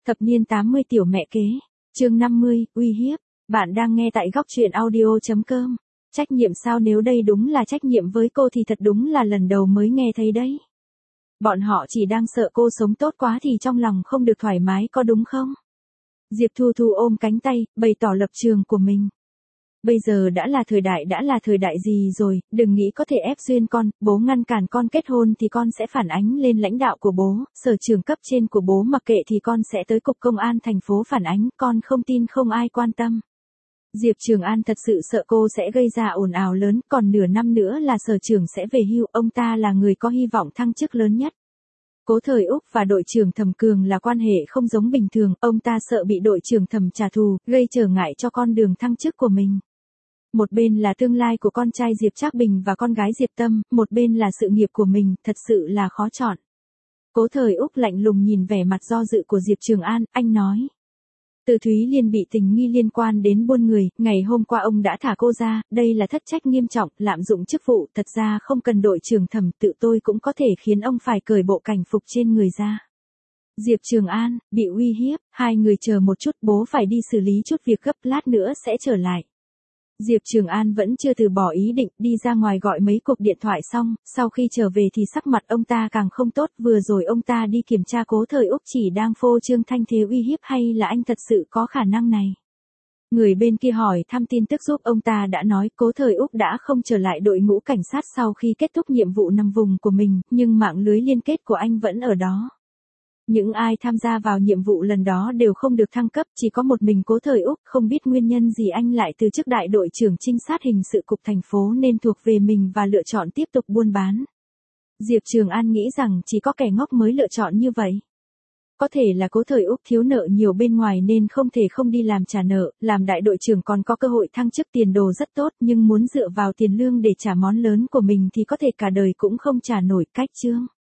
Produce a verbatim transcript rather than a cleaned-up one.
Thập niên tám mươi tiểu mẹ kế, chương năm mươi, uy hiếp. Bạn đang nghe tại góc truyện audio chấm com. Trách nhiệm sao? Nếu đây đúng là trách nhiệm với cô thì thật đúng là lần đầu mới nghe thấy đấy. Bọn họ chỉ đang sợ cô sống tốt quá thì trong lòng không được thoải mái, có đúng không? Diệp Thu Thu ôm cánh tay, bày tỏ lập trường của mình. Bây giờ đã là thời đại đã là thời đại gì rồi, đừng nghĩ có thể ép duyên con, bố ngăn cản con kết hôn thì con sẽ phản ánh lên lãnh đạo của bố, sở trường cấp trên của bố mặc kệ thì con sẽ tới cục công an thành phố phản ánh, con không tin không ai quan tâm. Diệp Trường An thật sự sợ cô sẽ gây ra ồn ào lớn, còn nửa năm nữa là sở trưởng sẽ về hưu, ông ta là người có hy vọng thăng chức lớn nhất. Cố Thời Úc và đội trưởng Thẩm Cường là quan hệ không giống bình thường, ông ta sợ bị đội trưởng Thẩm trả thù, gây trở ngại cho con đường thăng chức của mình. Một bên là tương lai của con trai Diệp Trác Bình và con gái Diệp Tâm, một bên là sự nghiệp của mình, thật sự là khó chọn. Cố Thời Úc lạnh lùng nhìn vẻ mặt do dự của Diệp Trường An, anh nói. Từ Thúy Liên bị tình nghi liên quan đến buôn người, ngày hôm qua ông đã thả cô ra, đây là thất trách nghiêm trọng, lạm dụng chức vụ, thật ra không cần đội trưởng Thẩm, tự tôi cũng có thể khiến ông phải cởi bộ cảnh phục trên người ra. Diệp Trường An, bị uy hiếp, hai người chờ một chút, bố phải đi xử lý chút việc gấp, lát nữa sẽ trở lại. Diệp Trường An vẫn chưa từ bỏ ý định, đi ra ngoài gọi mấy cuộc điện thoại xong, sau khi trở về thì sắc mặt ông ta càng không tốt, vừa rồi ông ta đi kiểm tra Cố Thời Úc chỉ đang phô trương thanh thế uy hiếp hay là anh thật sự có khả năng này. Người bên kia hỏi thăm tin tức giúp ông ta đã nói Cố Thời Úc đã không trở lại đội ngũ cảnh sát sau khi kết thúc nhiệm vụ nằm vùng của mình, nhưng mạng lưới liên kết của anh vẫn ở đó. Những ai tham gia vào nhiệm vụ lần đó đều không được thăng cấp, chỉ có một mình Cố Thời Úc, không biết nguyên nhân gì anh lại từ chức đại đội trưởng trinh sát hình sự cục thành phố nên thuộc về mình và lựa chọn tiếp tục buôn bán. Diệp Trường An nghĩ rằng chỉ có kẻ ngốc mới lựa chọn như vậy. Có thể là Cố Thời Úc thiếu nợ nhiều bên ngoài nên không thể không đi làm trả nợ, làm đại đội trưởng còn có cơ hội thăng chức, tiền đồ rất tốt, nhưng muốn dựa vào tiền lương để trả món lớn của mình thì có thể cả đời cũng không trả nổi, cách chương.